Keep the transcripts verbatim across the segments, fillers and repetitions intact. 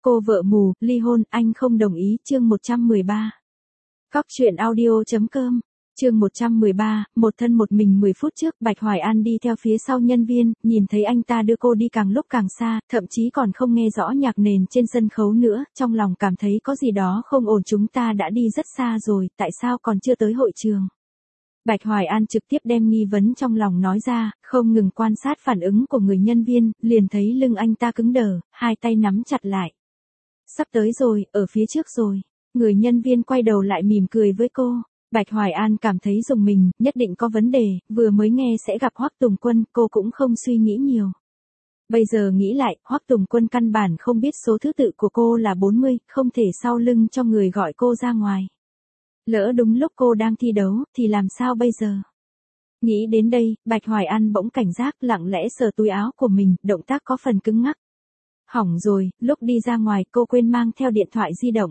Cô vợ mù, ly hôn, anh không đồng ý, chương một trăm mười ba. Cóc truyện audio.com, chương một trăm mười ba, một thân một mình mười phút trước, Bạch Hoài An đi theo phía sau nhân viên, nhìn thấy anh ta đưa cô đi càng lúc càng xa, thậm chí còn không nghe rõ nhạc nền trên sân khấu nữa, trong lòng cảm thấy có gì đó không ổn, chúng ta đã đi rất xa rồi, tại sao còn chưa tới hội trường? Bạch Hoài An trực tiếp đem nghi vấn trong lòng nói ra, không ngừng quan sát phản ứng của người nhân viên, liền thấy lưng anh ta cứng đờ, hai tay nắm chặt lại. Sắp tới rồi, ở phía trước rồi. Người nhân viên quay đầu lại mỉm cười với cô. Bạch Hoài An cảm thấy rùng mình, nhất định có vấn đề, vừa mới nghe sẽ gặp Hoắc Tùng Quân, cô cũng không suy nghĩ nhiều. Bây giờ nghĩ lại, Hoắc Tùng Quân căn bản không biết số thứ tự của cô là bốn mươi, không thể sau lưng cho người gọi cô ra ngoài. Lỡ đúng lúc cô đang thi đấu, thì làm sao bây giờ? Nghĩ đến đây, Bạch Hoài An bỗng cảnh giác, lặng lẽ sờ túi áo của mình, động tác có phần cứng ngắc. Hỏng rồi, lúc đi ra ngoài cô quên mang theo điện thoại di động.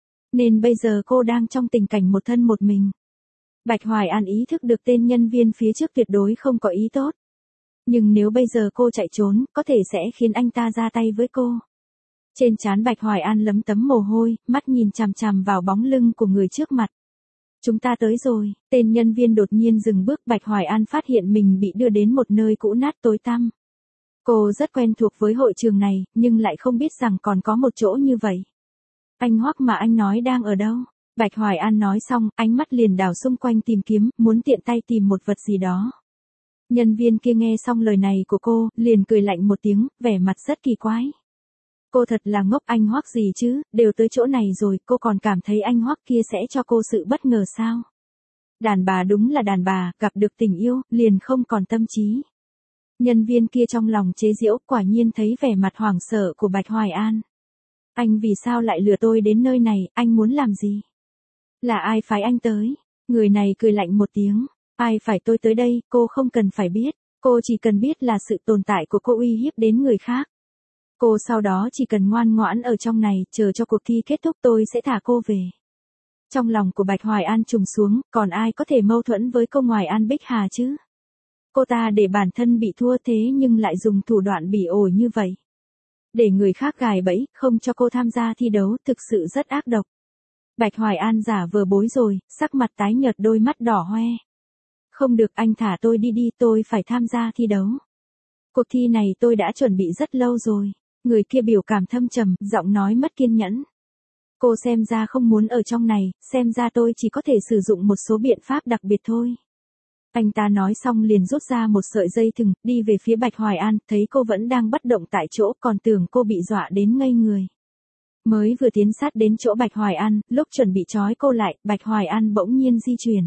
Nên bây giờ cô đang trong tình cảnh một thân một mình. Bạch Hoài An ý thức được tên nhân viên phía trước tuyệt đối không có ý tốt. Nhưng nếu bây giờ cô chạy trốn, có thể sẽ khiến anh ta ra tay với cô. Trên trán Bạch Hoài An lấm tấm mồ hôi, mắt nhìn chằm chằm vào bóng lưng của người trước mặt. Chúng ta tới rồi, tên nhân viên đột nhiên dừng bước, Bạch Hoài An phát hiện mình bị đưa đến một nơi cũ nát tối tăm. Cô rất quen thuộc với hội trường này, nhưng lại không biết rằng còn có một chỗ như vậy. Anh Hoắc mà anh nói đang ở đâu? Bạch Hoài An nói xong, ánh mắt liền đảo xung quanh tìm kiếm, muốn tiện tay tìm một vật gì đó. Nhân viên kia nghe xong lời này của cô, liền cười lạnh một tiếng, vẻ mặt rất kỳ quái. Cô thật là ngốc, anh Hoắc gì chứ, đều tới chỗ này rồi, cô còn cảm thấy anh Hoắc kia sẽ cho cô sự bất ngờ sao? Đàn bà đúng là đàn bà, gặp được tình yêu, liền không còn tâm trí. Nhân viên kia trong lòng chế giễu, quả nhiên thấy vẻ mặt hoảng sợ của Bạch Hoài An. Anh vì sao lại lừa tôi đến nơi này, anh muốn làm gì? Là ai phái anh tới? Người này cười lạnh một tiếng. Ai phải tôi tới đây, cô không cần phải biết. Cô chỉ cần biết là sự tồn tại của cô uy hiếp đến người khác. Cô sau đó chỉ cần ngoan ngoãn ở trong này, chờ cho cuộc thi kết thúc tôi sẽ thả cô về. Trong lòng của Bạch Hoài An trùng xuống, còn ai có thể mâu thuẫn với cô ngoài An Bích Hà chứ? Cô ta để bản thân bị thua thế nhưng lại dùng thủ đoạn bỉ ổi như vậy. Để người khác gài bẫy, không cho cô tham gia thi đấu, thực sự rất ác độc. Bạch Hoài An giả vờ bối rồi, sắc mặt tái nhợt, đôi mắt đỏ hoe. Không được, anh thả tôi đi đi, tôi phải tham gia thi đấu. Cuộc thi này tôi đã chuẩn bị rất lâu rồi. Người kia biểu cảm thâm trầm, giọng nói mất kiên nhẫn. Cô xem ra không muốn ở trong này, xem ra tôi chỉ có thể sử dụng một số biện pháp đặc biệt thôi. Anh ta nói xong liền rút ra một sợi dây thừng, đi về phía Bạch Hoài An, thấy cô vẫn đang bất động tại chỗ, còn tưởng cô bị dọa đến ngây người. Mới vừa tiến sát đến chỗ Bạch Hoài An, lúc chuẩn bị trói cô lại, Bạch Hoài An bỗng nhiên di chuyển.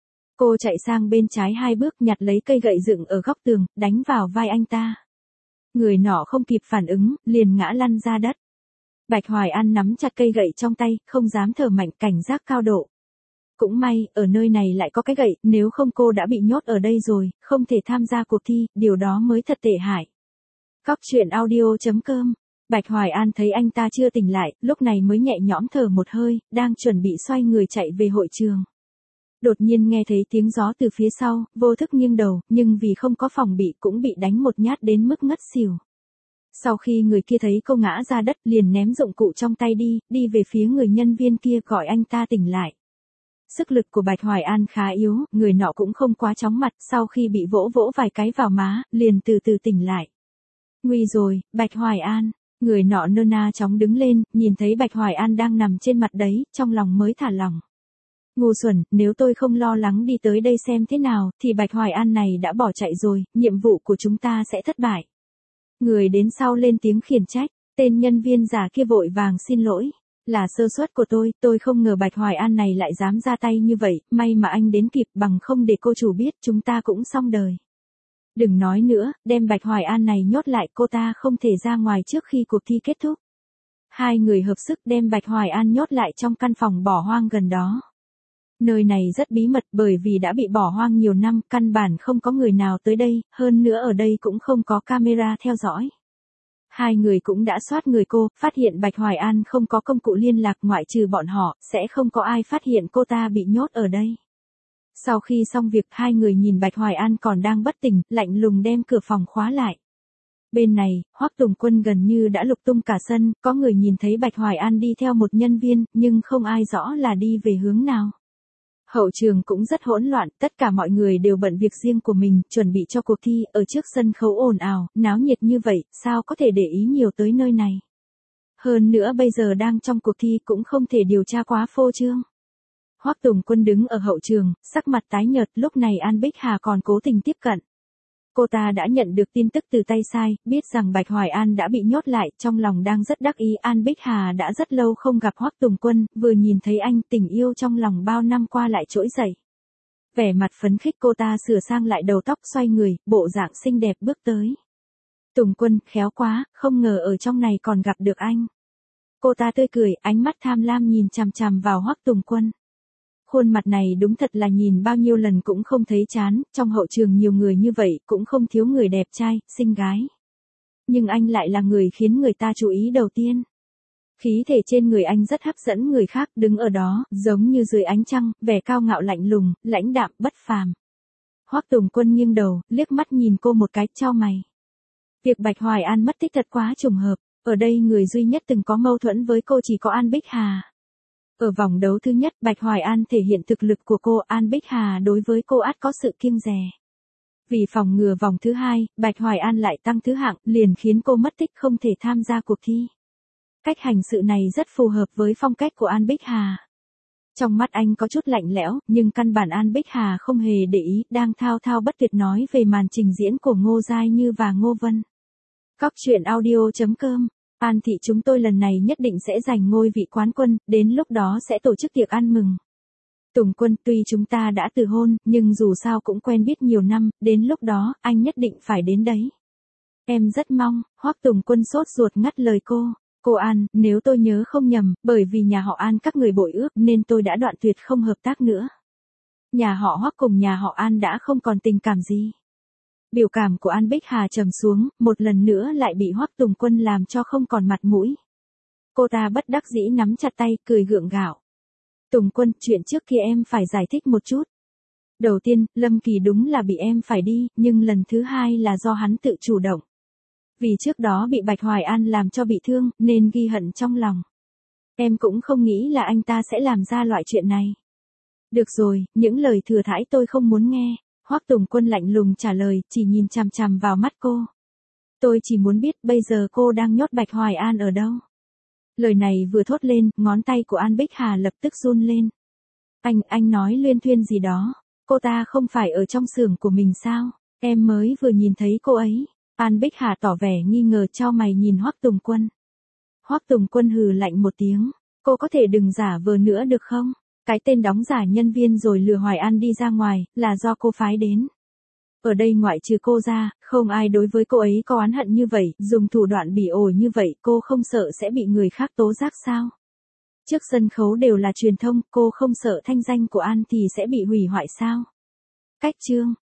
Cô chạy sang bên trái hai bước, nhặt lấy cây gậy dựng ở góc tường, đánh vào vai anh ta. Người nọ không kịp phản ứng, liền ngã lăn ra đất. Bạch Hoài An nắm chặt cây gậy trong tay, không dám thở mạnh, cảnh giác cao độ. Cũng may, ở nơi này lại có cái gậy, nếu không cô đã bị nhốt ở đây rồi, không thể tham gia cuộc thi, điều đó mới thật tệ hại. Cóc truyện audio.com, Bạch Hoài An thấy anh ta chưa tỉnh lại, lúc này mới nhẹ nhõm thở một hơi, đang chuẩn bị xoay người chạy về hội trường. Đột nhiên nghe thấy tiếng gió từ phía sau, vô thức nghiêng đầu, nhưng vì không có phòng bị cũng bị đánh một nhát đến mức ngất xỉu. Sau khi người kia thấy cô ngã ra đất, liền ném dụng cụ trong tay đi, đi về phía người nhân viên kia gọi anh ta tỉnh lại. Sức lực của Bạch Hoài An khá yếu, người nọ cũng không quá chóng mặt, sau khi bị vỗ vỗ vài cái vào má, liền từ từ tỉnh lại. Nguy rồi, Bạch Hoài An, người nọ nơ na chóng đứng lên, nhìn thấy Bạch Hoài An đang nằm trên mặt đấy, trong lòng mới thả lỏng. Ngu xuẩn, nếu tôi không lo lắng đi tới đây xem thế nào, thì Bạch Hoài An này đã bỏ chạy rồi, nhiệm vụ của chúng ta sẽ thất bại. Người đến sau lên tiếng khiển trách, tên nhân viên giả kia vội vàng xin lỗi. Là sơ suất của tôi, tôi không ngờ Bạch Hoài An này lại dám ra tay như vậy, may mà anh đến kịp, bằng không để cô chủ biết chúng ta cũng xong đời. Đừng nói nữa, đem Bạch Hoài An này nhốt lại, cô ta không thể ra ngoài trước khi cuộc thi kết thúc. Hai người hợp sức đem Bạch Hoài An nhốt lại trong căn phòng bỏ hoang gần đó. Nơi này rất bí mật bởi vì đã bị bỏ hoang nhiều năm, căn bản không có người nào tới đây, hơn nữa ở đây cũng không có camera theo dõi. Hai người cũng đã soát người cô, phát hiện Bạch Hoài An không có công cụ liên lạc, ngoại trừ bọn họ, sẽ không có ai phát hiện cô ta bị nhốt ở đây. Sau khi xong việc, hai người nhìn Bạch Hoài An còn đang bất tỉnh, lạnh lùng đem cửa phòng khóa lại. Bên này, Hoắc Tùng Quân gần như đã lục tung cả sân, có người nhìn thấy Bạch Hoài An đi theo một nhân viên, nhưng không ai rõ là đi về hướng nào. Hậu trường cũng rất hỗn loạn, tất cả mọi người đều bận việc riêng của mình, chuẩn bị cho cuộc thi, ở trước sân khấu ồn ào, náo nhiệt như vậy, sao có thể để ý nhiều tới nơi này. Hơn nữa bây giờ đang trong cuộc thi cũng không thể điều tra quá phô trương. Hoắc Tùng Quân đứng ở hậu trường, sắc mặt tái nhợt, lúc này An Bích Hà còn cố tình tiếp cận. Cô ta đã nhận được tin tức từ tay sai, biết rằng Bạch Hoài An đã bị nhốt lại, trong lòng đang rất đắc ý. An Bích Hà đã rất lâu không gặp Hoắc Tùng Quân, vừa nhìn thấy anh, tình yêu trong lòng bao năm qua lại trỗi dậy. Vẻ mặt phấn khích, cô ta sửa sang lại đầu tóc, xoay người, bộ dạng xinh đẹp bước tới. Tùng Quân, khéo quá, không ngờ ở trong này còn gặp được anh. Cô ta tươi cười, ánh mắt tham lam nhìn chằm chằm vào Hoắc Tùng Quân. Khuôn mặt này đúng thật là nhìn bao nhiêu lần cũng không thấy chán, trong hậu trường nhiều người như vậy, cũng không thiếu người đẹp trai, xinh gái. Nhưng anh lại là người khiến người ta chú ý đầu tiên. Khí thể trên người anh rất hấp dẫn người khác, đứng ở đó, giống như dưới ánh trăng, vẻ cao ngạo lạnh lùng, lãnh đạm, bất phàm. Hoắc Tùng Quân nghiêng đầu, liếc mắt nhìn cô một cái, chau mày. Việc Bạch Hoài An mất tích thật quá trùng hợp, ở đây người duy nhất từng có mâu thuẫn với cô chỉ có An Bích Hà. Ở vòng đấu thứ nhất, Bạch Hoài An thể hiện thực lực của cô, An Bích Hà đối với cô ắt có sự kiêng dè. Vì phòng ngừa vòng thứ hai, Bạch Hoài An lại tăng thứ hạng, liền khiến cô mất tích không thể tham gia cuộc thi. Cách hành sự này rất phù hợp với phong cách của An Bích Hà. Trong mắt anh có chút lạnh lẽo, nhưng căn bản An Bích Hà không hề để ý, đang thao thao bất tuyệt nói về màn trình diễn của Ngô Giai Như và Ngô Vân. Cóc truyện audio chấm com. An thị chúng tôi lần này nhất định sẽ giành ngôi vị quán quân, đến lúc đó sẽ tổ chức tiệc ăn mừng. Tùng Quân, tuy chúng ta đã từ hôn, nhưng dù sao cũng quen biết nhiều năm, đến lúc đó, anh nhất định phải đến đấy. Em rất mong. Hoắc Tùng Quân sốt ruột ngắt lời cô. Cô An, nếu tôi nhớ không nhầm, bởi vì nhà họ An các người bội ước nên tôi đã đoạn tuyệt không hợp tác nữa. Nhà họ Hoắc cùng nhà họ An đã không còn tình cảm gì. Biểu cảm của An Bích Hà trầm xuống, một lần nữa lại bị Hoắc Tùng Quân làm cho không còn mặt mũi. Cô ta bất đắc dĩ nắm chặt tay, cười gượng gạo. Tùng Quân, chuyện trước kia em phải giải thích một chút. Đầu tiên, Lâm Kỳ đúng là bị em phải đi, nhưng lần thứ hai là do hắn tự chủ động. Vì trước đó bị Bạch Hoài An làm cho bị thương, nên ghi hận trong lòng. Em cũng không nghĩ là anh ta sẽ làm ra loại chuyện này. Được rồi, những lời thừa thãi tôi không muốn nghe. Hoắc Tùng Quân lạnh lùng trả lời, chỉ nhìn chằm chằm vào mắt cô. Tôi chỉ muốn biết bây giờ cô đang nhốt Bạch Hoài An ở đâu. Lời này vừa thốt lên, ngón tay của An Bích Hà lập tức run lên. Anh, anh nói luyên thuyên gì đó. Cô ta không phải ở trong xưởng của mình sao? Em mới vừa nhìn thấy cô ấy. An Bích Hà tỏ vẻ nghi ngờ, chau mày nhìn Hoắc Tùng Quân. Hoắc Tùng Quân hừ lạnh một tiếng. Cô có thể đừng giả vờ nữa được không? Cái tên đóng giả nhân viên rồi lừa Hoài An đi ra ngoài, là do cô phái đến. Ở đây ngoại trừ cô ra, không ai đối với cô ấy có oán hận như vậy, dùng thủ đoạn bỉ ổi như vậy, cô không sợ sẽ bị người khác tố giác sao? Trước sân khấu đều là truyền thông, cô không sợ thanh danh của An thì sẽ bị hủy hoại sao? Cách chương.